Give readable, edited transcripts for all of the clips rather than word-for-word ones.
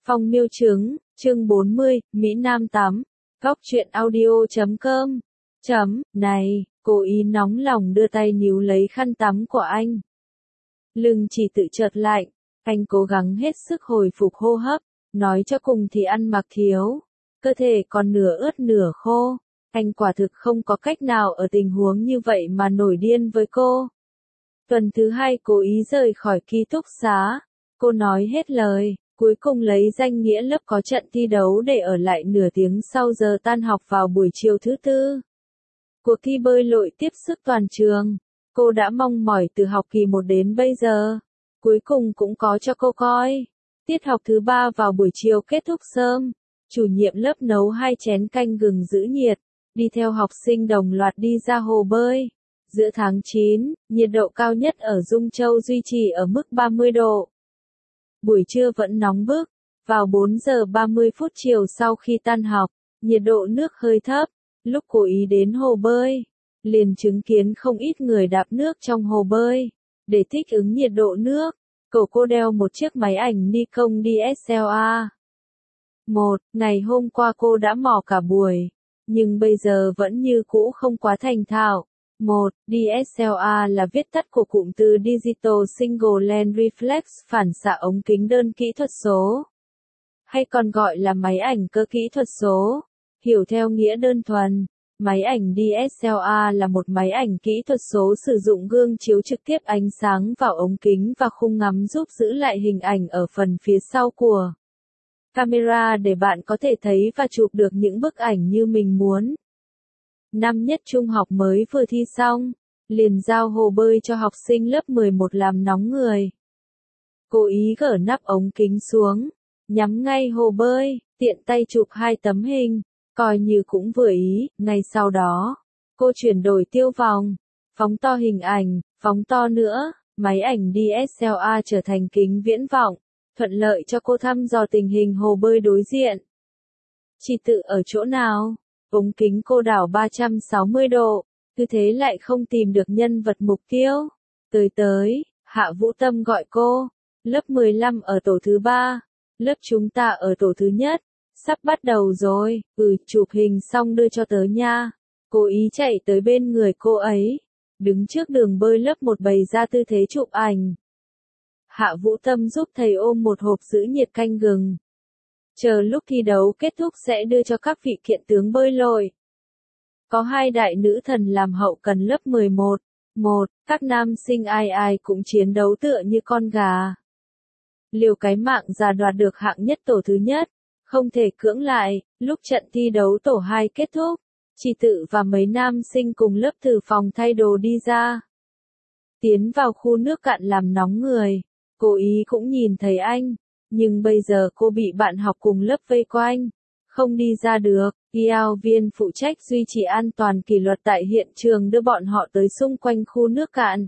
Phong miêu trứng, chương 40, Mỹ Nam tắm. Góc truyện audio.com. Này, cố ý nóng lòng đưa tay níu lấy khăn tắm của anh. Lưng chỉ tự chợt lạnh, anh cố gắng hết sức hồi phục hô hấp, nói cho cùng thì ăn mặc thiếu, cơ thể còn nửa ướt nửa khô. Anh quả thực không có cách nào ở tình huống như vậy mà nổi điên với cô. Tuần thứ 2 cố ý rời khỏi ký túc xá, cô nói hết lời, cuối cùng lấy danh nghĩa lớp có trận thi đấu để ở lại nửa tiếng sau giờ tan học vào buổi chiều thứ tư. Cuộc thi bơi lội tiếp sức toàn trường, cô đã mong mỏi từ học kỳ 1 đến bây giờ, cuối cùng cũng có cho cô coi. Tiết học thứ 3 vào buổi chiều kết thúc sớm, chủ nhiệm lớp nấu 2 chén canh gừng giữ nhiệt, đi theo học sinh đồng loạt đi ra hồ bơi. Giữa tháng 9, nhiệt độ cao nhất ở Dung Châu duy trì ở mức 30 độ. Buổi trưa vẫn nóng bức, vào 4 giờ 30 phút chiều sau khi tan học, nhiệt độ nước hơi thấp, lúc cố ý đến hồ bơi, liền chứng kiến không ít người đạp nước trong hồ bơi. Để thích ứng nhiệt độ nước, cô đeo một chiếc máy ảnh Nikon DSLR. Ngày hôm qua cô đã mò cả buổi, nhưng bây giờ vẫn như cũ không quá thành thạo. DSLR là viết tắt của cụm từ Digital Single Lens Reflex, phản xạ ống kính đơn kỹ thuật số, hay còn gọi là máy ảnh cơ kỹ thuật số. Hiểu theo nghĩa đơn thuần, máy ảnh DSLR là một máy ảnh kỹ thuật số sử dụng gương chiếu trực tiếp ánh sáng vào ống kính và khung ngắm giúp giữ lại hình ảnh ở phần phía sau của camera để bạn có thể thấy và chụp được những bức ảnh như mình muốn. Năm nhất trung học mới vừa thi xong, liền giao hồ bơi cho học sinh lớp 11 làm nóng người. Cố ý gỡ nắp ống kính xuống, nhắm ngay hồ bơi, tiện tay chụp 2 tấm hình, coi như cũng vừa ý. Ngay sau đó, cô chuyển đổi tiêu vòng, phóng to hình ảnh, phóng to nữa, máy ảnh DSLR trở thành kính viễn vọng, thuận lợi cho cô thăm dò tình hình hồ bơi đối diện. Chỉ tự ở chỗ nào? Ống kính cô đảo 360 độ, cứ thế lại không tìm được nhân vật mục tiêu. Tới, Hạ Vũ Tâm gọi cô, lớp 15 ở tổ thứ 3, lớp chúng ta ở tổ thứ nhất, sắp bắt đầu rồi, chụp hình xong đưa cho tớ nha. Cố ý chạy tới bên người cô ấy, đứng trước đường bơi lớp 1 bày ra tư thế chụp ảnh. Hạ Vũ Tâm giúp thầy ôm một hộp giữ nhiệt canh gừng. Chờ lúc thi đấu kết thúc sẽ đưa cho các vị kiện tướng bơi lội. Có 2 đại nữ thần làm hậu cần lớp 11. Các nam sinh ai cũng chiến đấu tựa như con gà. Liều cái mạng già đoạt được hạng nhất tổ thứ nhất, không thể cưỡng lại. Lúc trận thi đấu tổ 2 kết thúc, Chị Tự và mấy nam sinh cùng lớp từ phòng thay đồ đi ra. Tiến vào khu nước cạn làm nóng người, cố ý cũng nhìn thấy anh. Nhưng bây giờ cô bị bạn học cùng lớp vây quanh, không đi ra được. Giáo viên phụ trách duy trì an toàn kỷ luật tại hiện trường đưa bọn họ tới xung quanh khu nước cạn.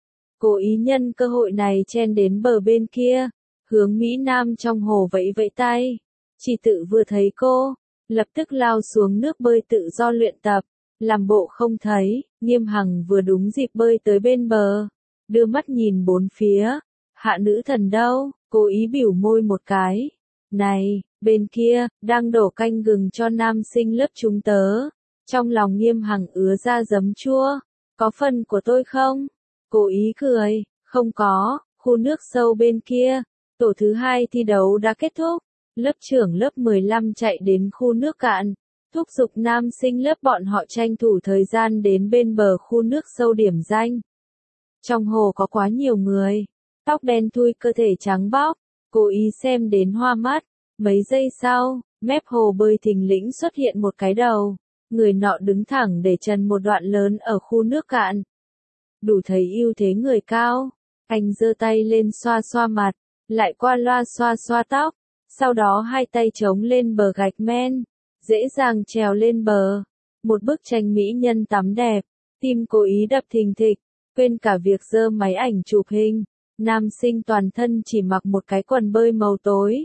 Cố ý nhân cơ hội này chen đến bờ bên kia, hướng Mỹ Nam trong hồ vẫy vẫy tay. Chị Tự vừa thấy cô, lập tức lao xuống nước bơi tự do luyện tập, làm bộ không thấy. Nghiêm Hằng vừa đúng dịp bơi tới bên bờ, đưa mắt nhìn bốn phía. Hạ nữ thần đâu? Cố ý biểu môi một cái. Này, bên kia, đang đổ canh gừng cho nam sinh lớp chúng tớ. Trong lòng Nghiêm Hằng ứa ra giấm chua. Có phần của tôi không? Cố ý cười. Không có. Khu nước sâu bên kia, tổ thứ 2 thi đấu đã kết thúc. Lớp trưởng lớp 15 chạy đến khu nước cạn, thúc giục nam sinh lớp bọn họ tranh thủ thời gian đến bên bờ khu nước sâu điểm danh. Trong hồ có quá nhiều người, tóc đen thui cơ thể trắng bóc, cố ý xem đến hoa mắt. Mấy giây sau, mép hồ bơi thình lình xuất hiện một cái đầu, người nọ đứng thẳng để trần một đoạn lớn ở khu nước cạn. Đủ thấy ưu thế người cao, anh giơ tay lên xoa xoa mặt, lại qua loa xoa xoa tóc, sau đó 2 tay chống lên bờ gạch men, dễ dàng trèo lên bờ. Một bức tranh mỹ nhân tắm đẹp, tim cố ý đập thình thịch, quên cả việc giơ máy ảnh chụp hình. Nam sinh toàn thân chỉ mặc một cái quần bơi màu tối.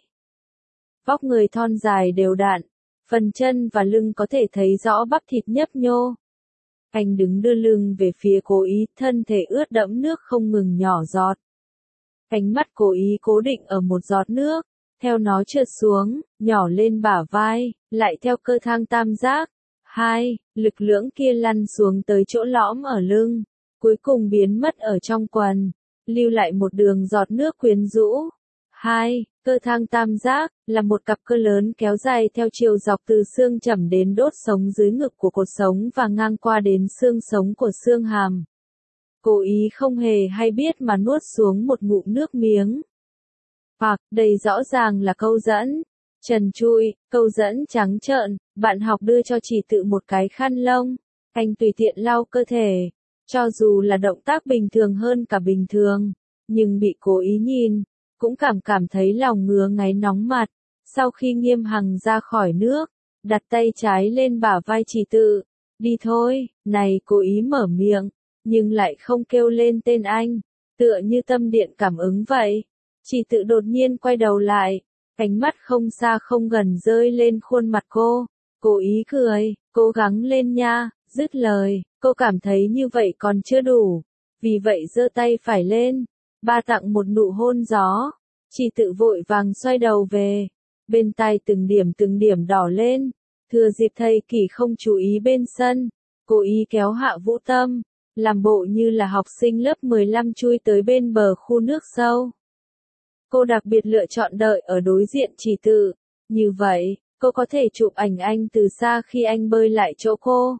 Vóc người thon dài đều đặn, phần chân và lưng có thể thấy rõ bắp thịt nhấp nhô. Anh đứng đưa lưng về phía cố ý, thân thể ướt đẫm nước không ngừng nhỏ giọt. Ánh mắt cố ý cố định ở một giọt nước, theo nó trượt xuống, nhỏ lên bả vai, lại theo cơ thang tam giác. 2. Lực lưỡng kia lăn xuống tới chỗ lõm ở lưng, cuối cùng biến mất ở trong quần, lưu lại một đường giọt nước quyến rũ. 2. Cơ thang tam giác, là một cặp cơ lớn kéo dài theo chiều dọc từ xương chẩm đến đốt sống dưới ngực của cột sống và ngang qua đến xương sống của xương hàm. Cố ý không hề hay biết mà nuốt xuống một ngụm nước miếng. Hoặc, đây rõ ràng là câu dẫn. Trần trụi, câu dẫn trắng trợn, bạn học đưa cho chỉ tự một cái khăn lông. Anh tùy tiện lau cơ thể. Cho dù là động tác bình thường hơn cả bình thường, nhưng bị cố ý nhìn, cũng cảm thấy lòng ngứa ngáy nóng mặt. Sau khi Nghiêm Hằng ra khỏi nước, đặt tay trái lên bả vai chỉ tự. Đi thôi, này cố ý mở miệng, nhưng lại không kêu lên tên anh, tựa như tâm điện cảm ứng vậy. Chỉ tự đột nhiên quay đầu lại, ánh mắt không xa không gần rơi lên khuôn mặt cô. Cố ý cười, cố gắng lên nha, dứt lời, cô cảm thấy như vậy còn chưa đủ. Vì vậy giơ tay phải lên, ba tặng một nụ hôn gió. Chỉ tự vội vàng xoay đầu về, bên tai từng điểm đỏ lên. Thừa dịp thầy Kỷ không chú ý bên sân, cố ý kéo Hạ Vũ Tâm, làm bộ như là học sinh lớp 15 chui tới bên bờ khu nước sâu. Cô đặc biệt lựa chọn đợi ở đối diện chỉ tự. Như vậy, cô có thể chụp ảnh anh từ xa khi anh bơi lại chỗ cô.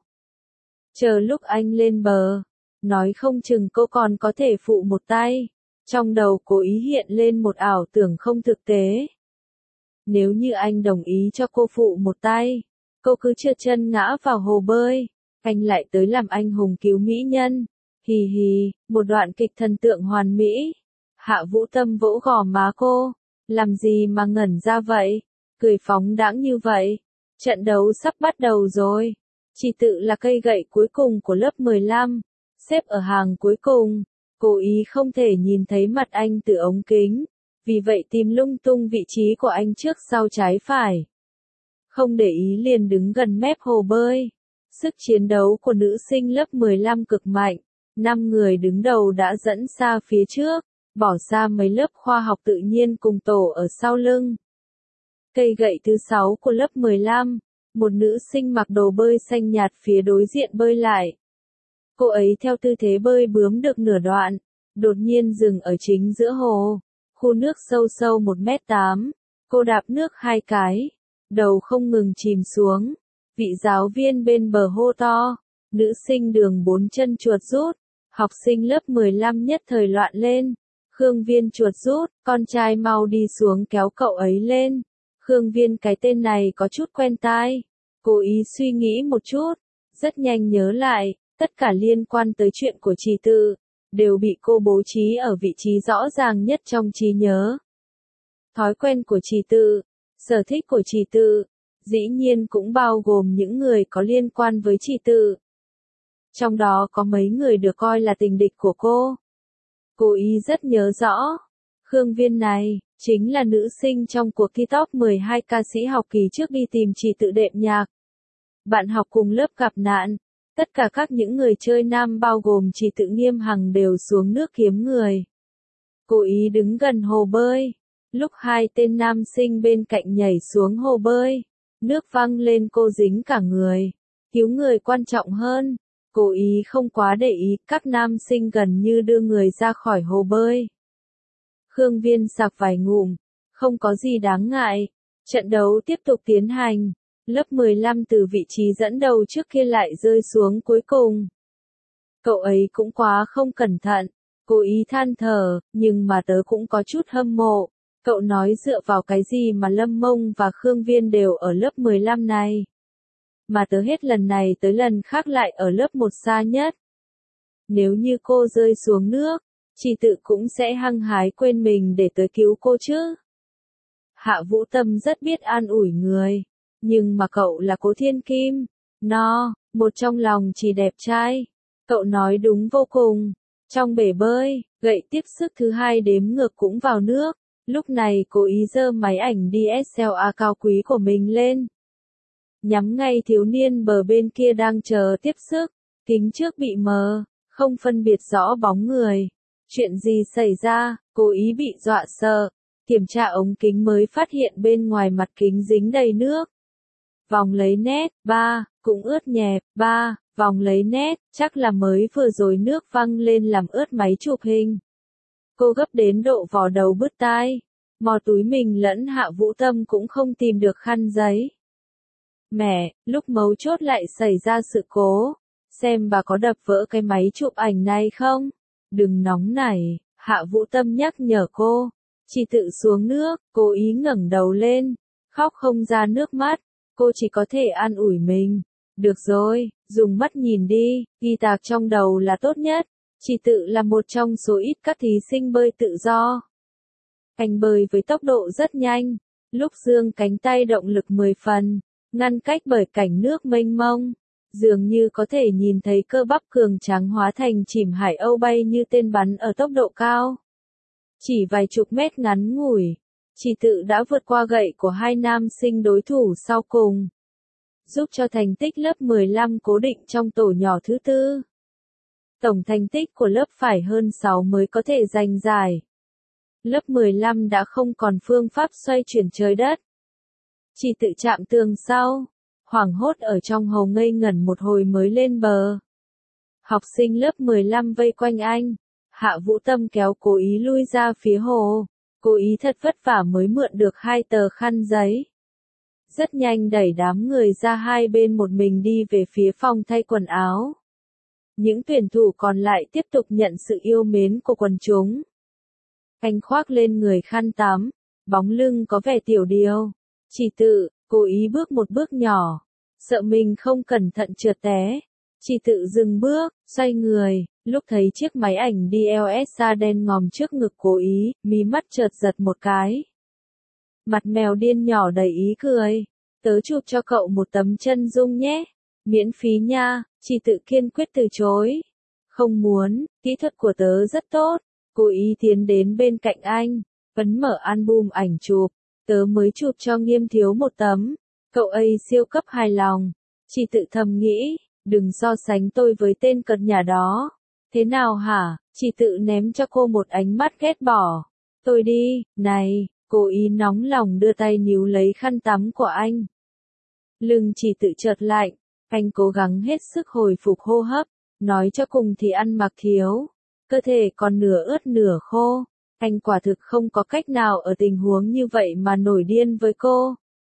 Chờ lúc anh lên bờ, nói không chừng cô còn có thể phụ một tay. Trong đầu cố ý hiện lên một ảo tưởng không thực tế. Nếu như anh đồng ý cho cô phụ một tay, cô cứ trượt chân ngã vào hồ bơi, anh lại tới làm anh hùng cứu mỹ nhân. Hì hì, một đoạn kịch thần tượng hoàn mỹ. Hạ Vũ Tâm vỗ gò má cô, làm gì mà ngẩn ra vậy, cười phóng đãng như vậy. Trận đấu sắp bắt đầu rồi. Chỉ tự là cây gậy cuối cùng của lớp 15, xếp ở hàng cuối cùng. Cố ý không thể nhìn thấy mặt anh từ ống kính, vì vậy tìm lung tung vị trí của anh trước sau trái phải. Không để ý liền đứng gần mép hồ bơi. Sức chiến đấu của nữ sinh lớp 15 cực mạnh, 5 người đứng đầu đã dẫn xa phía trước, bỏ xa mấy lớp khoa học tự nhiên cùng tổ ở sau lưng. Cây gậy thứ 6 của lớp 15, một nữ sinh mặc đồ bơi xanh nhạt phía đối diện bơi lại. Cô ấy theo tư thế bơi bướm được nửa đoạn, đột nhiên dừng ở chính giữa hồ, khu nước sâu sâu 1m8, cô đạp nước 2 cái, đầu không ngừng chìm xuống. Vị giáo viên bên bờ hô to, nữ sinh đường 4 chân chuột rút, học sinh lớp 15 nhất thời loạn lên. Khương Viên chuột rút, con trai mau đi xuống kéo cậu ấy lên. Khương Viên cái tên này có chút quen tai. Cố ý suy nghĩ một chút, rất nhanh nhớ lại, tất cả liên quan tới chuyện của Trì Tự, đều bị cô bố trí ở vị trí rõ ràng nhất trong trí nhớ. Thói quen của Trì Tự, sở thích của Trì Tự, dĩ nhiên cũng bao gồm những người có liên quan với Trì Tự. Trong đó có mấy người được coi là tình địch của cô. Cô ý rất nhớ rõ, Khương Viên này, chính là nữ sinh trong cuộc thi top 12 ca sĩ học kỳ trước đi tìm Trì Tự đệm nhạc. Bạn học cùng lớp gặp nạn, tất cả các những người chơi nam bao gồm Trì Tự Nghiêm Hằng đều xuống nước kiếm người. Cô ý đứng gần hồ bơi, lúc hai tên nam sinh bên cạnh nhảy xuống hồ bơi, nước văng lên cô dính cả người. Cứu người quan trọng hơn. Cố ý không quá để ý, các nam sinh gần như đưa người ra khỏi hồ bơi. Khương Viên sặc vài ngụm, không có gì đáng ngại. Trận đấu tiếp tục tiến hành. Lớp 15 từ vị trí dẫn đầu trước kia lại rơi xuống cuối cùng. Cậu ấy cũng quá không cẩn thận. Cố ý than thở, nhưng mà tớ cũng có chút hâm mộ. Cậu nói dựa vào cái gì mà Lâm Mông và Khương Viên đều ở lớp 15 này. Mà tớ hết lần này tới lần khác lại ở lớp 1 xa nhất. Nếu như cô rơi xuống nước, Trì Tự cũng sẽ hăng hái quên mình để tới cứu cô chứ. Hạ Vũ Tâm rất biết an ủi người. Nhưng mà cậu là Cố Thiên Kim. No, một trong lòng chỉ đẹp trai. Cậu nói đúng vô cùng. Trong bể bơi, gậy tiếp sức thứ 2 đếm ngược cũng vào nước. Lúc này cố ý giơ máy ảnh DSLR cao quý của mình lên. Nhắm ngay thiếu niên bờ bên kia đang chờ tiếp sức. Kính trước bị mờ, không phân biệt rõ bóng người. Chuyện gì xảy ra, cố ý bị dọa sợ. Kiểm tra ống kính mới phát hiện bên ngoài mặt kính dính đầy nước. Vòng lấy nét, 3, cũng ướt nhẹp, 3, vòng lấy nét, chắc là mới vừa rồi nước văng lên làm ướt máy chụp hình. Cô gấp đến độ vò đầu bứt tai. Mò túi mình lẫn Hạ Vũ Tâm cũng không tìm được khăn giấy. Mẹ, lúc mấu chốt lại xảy ra sự cố. Xem bà có đập vỡ cái máy chụp ảnh này không? Đừng nóng nảy, Hạ Vũ Tâm nhắc nhở cô. Chị tự xuống nước, cố ý ngẩng đầu lên. Khóc không ra nước mắt. Cô chỉ có thể an ủi mình. Được rồi, dùng mắt nhìn đi, ghi tạc trong đầu là tốt nhất. Chị tự là một trong số ít các thí sinh bơi tự do. Anh bơi với tốc độ rất nhanh, lúc giương cánh tay động lực 10 phần, ngăn cách bởi cảnh nước mênh mông, dường như có thể nhìn thấy cơ bắp cường tráng hóa thành chìm hải âu bay như tên bắn ở tốc độ cao. Chỉ vài chục mét ngắn ngủi, chị tự đã vượt qua gậy của hai nam sinh đối thủ sau cùng, giúp cho thành tích lớp 15 cố định trong tổ nhỏ thứ tư. Tổng thành tích của lớp phải hơn 6 mới có thể giành giải. Lớp 15 đã không còn phương pháp xoay chuyển trời đất. Chỉ tự chạm tường sau, hoảng hốt ở trong hồ ngây ngẩn một hồi mới lên bờ. Học sinh lớp 15 vây quanh anh, Hạ Vũ Tâm kéo cố ý lui ra phía hồ, cố ý thật vất vả mới mượn được 2 tờ khăn giấy. Rất nhanh đẩy đám người ra hai bên một mình đi về phía phòng thay quần áo. Những tuyển thủ còn lại tiếp tục nhận sự yêu mến của quần chúng. Anh khoác lên người khăn tắm, bóng lưng có vẻ tiểu điêu. Chỉ tự, cố ý bước một bước nhỏ, sợ mình không cẩn thận trượt té. Chỉ tự dừng bước, xoay người, lúc thấy chiếc máy ảnh DSLR đen ngòm trước ngực cố ý, mí mắt chợt giật một cái. Mặt mèo điên nhỏ đầy ý cười. Tớ chụp cho cậu một tấm chân dung nhé. Miễn phí nha, chỉ tự kiên quyết từ chối. Không muốn, kỹ thuật của tớ rất tốt. Cố ý tiến đến bên cạnh anh, ấn mở album ảnh chụp. Tớ mới chụp cho Nghiêm Thiếu một tấm. Cậu ấy siêu cấp hài lòng. Chỉ tự thầm nghĩ, đừng so sánh tôi với tên cợt nhà đó. Thế nào hả? Chỉ tự ném cho cô một ánh mắt ghét bỏ. Tôi đi, này, cố ý nóng lòng đưa tay níu lấy khăn tắm của anh. Lưng chỉ tự chợt lạnh, anh cố gắng hết sức hồi phục hô hấp, nói cho cùng thì ăn mặc thiếu. Cơ thể còn nửa ướt nửa khô, anh quả thực không có cách nào ở tình huống như vậy mà nổi điên với cô.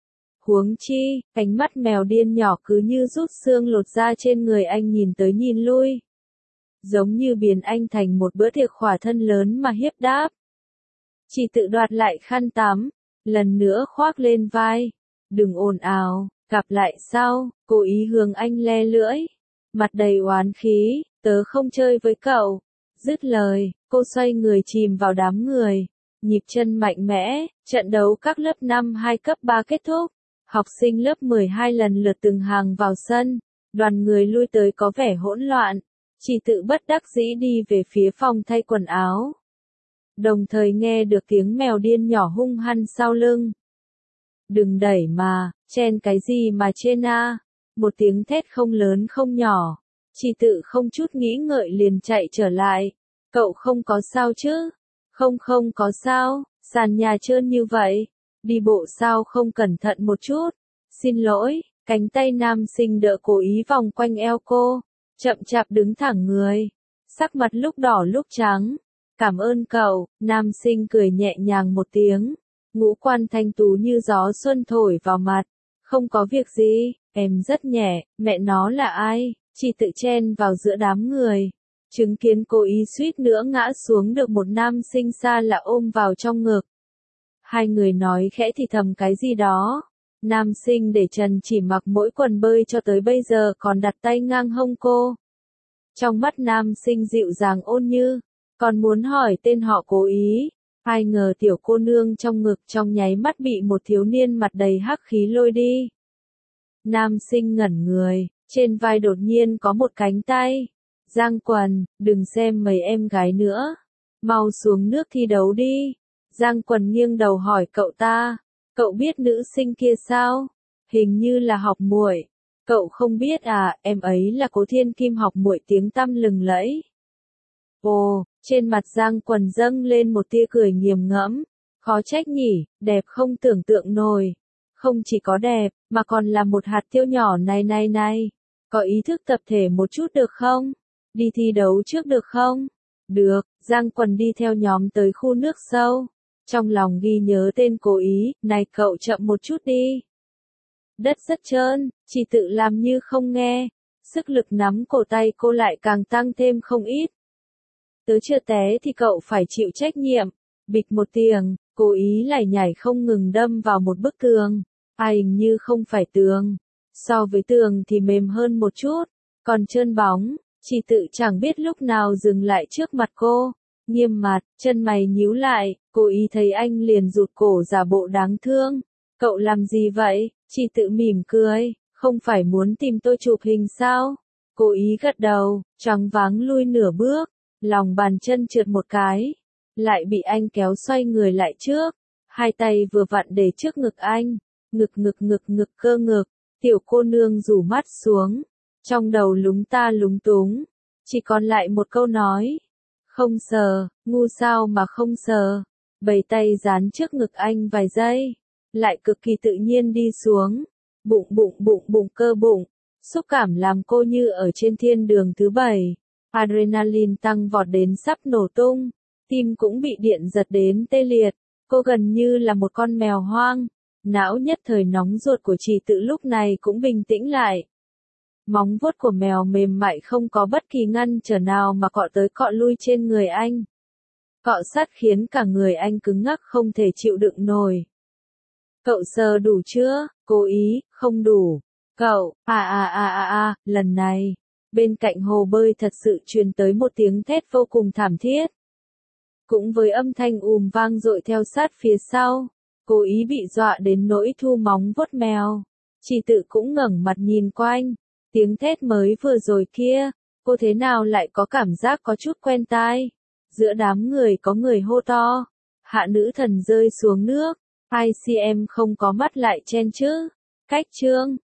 Huống chi, ánh mắt mèo điên nhỏ cứ như rút xương lột da trên người anh nhìn tới nhìn lui. Giống như biến anh thành một bữa tiệc khỏa thân lớn mà hiếp đáp. Chỉ tự đoạt lại khăn tắm, lần nữa khoác lên vai. Đừng ồn ào, gặp lại sau, cố ý hướng anh le lưỡi. Mặt đầy oán khí, tớ không chơi với cậu. Dứt lời, cô xoay người chìm vào đám người. Nhịp chân mạnh mẽ, trận đấu các lớp 5 2 cấp 3 kết thúc. Học sinh lớp 12 lần lượt từng hàng vào sân. Đoàn người lui tới có vẻ hỗn loạn. Chỉ tự bất đắc dĩ đi về phía phòng thay quần áo. Đồng thời nghe được tiếng mèo điên nhỏ hung hăng sau lưng. Đừng đẩy mà, chen cái gì mà trên a? Một tiếng thét không lớn không nhỏ. Chỉ tự không chút nghĩ ngợi liền chạy trở lại. Cậu không có sao chứ? Không có sao, sàn nhà trơn như vậy. Đi bộ sao không cẩn thận một chút? Xin lỗi, cánh tay nam sinh đỡ cố ý vòng quanh eo cô. Chậm chạp đứng thẳng người. Sắc mặt lúc đỏ lúc trắng. Cảm ơn cậu, nam sinh cười nhẹ nhàng một tiếng. Ngũ quan thanh tú như gió xuân thổi vào mặt. Không có việc gì, em rất nhẹ, mẹ nó là ai? Chỉ tự chen vào giữa đám người. Chứng kiến cô ý suýt nữa ngã xuống được một nam sinh xa lạ ôm vào trong ngực. Hai người nói khẽ thì thầm cái gì đó. Nam sinh để trần chỉ mặc mỗi quần bơi cho tới bây giờ còn đặt tay ngang hông cô. Trong mắt nam sinh dịu dàng ôn như, còn muốn hỏi tên họ cố ý. Ai ngờ tiểu cô nương trong ngực trong nháy mắt bị một thiếu niên mặt đầy hắc khí lôi đi. Nam sinh ngẩn người, trên vai đột nhiên có một cánh tay. Giang Quần, đừng xem mấy em gái nữa. Mau xuống nước thi đấu đi. Giang Quần nghiêng đầu hỏi cậu ta. Cậu biết nữ sinh kia sao? Hình như là học muội. Cậu không biết à, em ấy là Cố Thiên Kim học muội tiếng tăm lừng lẫy. Ồ, trên mặt Giang Quần dâng lên một tia cười nghiền ngẫm. Khó trách nhỉ, đẹp không tưởng tượng nổi. Không chỉ có đẹp, mà còn là một hạt tiêu nhỏ này. Có ý thức tập thể một chút được không? Đi thi đấu trước được không? Được, Giang Quần đi theo nhóm tới khu nước sâu. Trong lòng ghi nhớ tên Cố Ý, này cậu chậm một chút đi. Đất rất trơn, chỉ tự làm như không nghe. Sức lực nắm cổ tay cô lại càng tăng thêm không ít. Tớ chưa té thì cậu phải chịu trách nhiệm. Bịch một tiếng, Cố Ý lại nhảy không ngừng đâm vào một bức tường. Hình như không phải tường. So với tường thì mềm hơn một chút. Còn trơn bóng, chỉ tự chẳng biết lúc nào dừng lại trước mặt cô. Nghiêm mặt, chân mày nhíu lại, Cố Ý thấy anh liền rụt cổ giả bộ đáng thương. Cậu làm gì vậy? Chỉ tự mỉm cười, không phải muốn tìm tôi chụp hình sao? Cố Ý gật đầu, choáng váng lui nửa bước, lòng bàn chân trượt một cái, lại bị anh kéo xoay người lại trước, hai tay vừa vặn để trước ngực anh, ngực cơ ngực, tiểu cô nương rủ mắt xuống, trong đầu lúng ta lúng túng, chỉ còn lại một câu nói, không sờ, ngu sao mà không sờ, bày tay dán trước ngực anh vài giây, lại cực kỳ tự nhiên đi xuống, bụng cơ bụng, xúc cảm làm cô như ở trên thiên đường thứ 7. Adrenaline tăng vọt đến sắp nổ tung, tim cũng bị điện giật đến tê liệt, cô gần như là một con mèo hoang. Não nhất thời nóng ruột của chị tự lúc này cũng bình tĩnh lại. Móng vuốt của mèo mềm mại không có bất kỳ ngăn trở nào mà cọ tới cọ lui trên người anh. Cọ sát khiến cả người anh cứng ngắc không thể chịu đựng nổi. Cậu sờ đủ chưa? Cố Ý, không đủ. Cậu, lần này. Bên cạnh hồ bơi thật sự truyền tới một tiếng thét vô cùng thảm thiết. Cũng với âm thanh vang dội theo sát phía sau, Cố Ý bị dọa đến nỗi thu móng vuốt mèo. Chỉ tự cũng ngẩng mặt nhìn quanh, tiếng thét mới vừa rồi kia, cô thế nào lại có cảm giác có chút quen tai. Giữa đám người có người hô to, Hạ nữ thần rơi xuống nước, ICM không có mắt lại chen chứ. Cách chương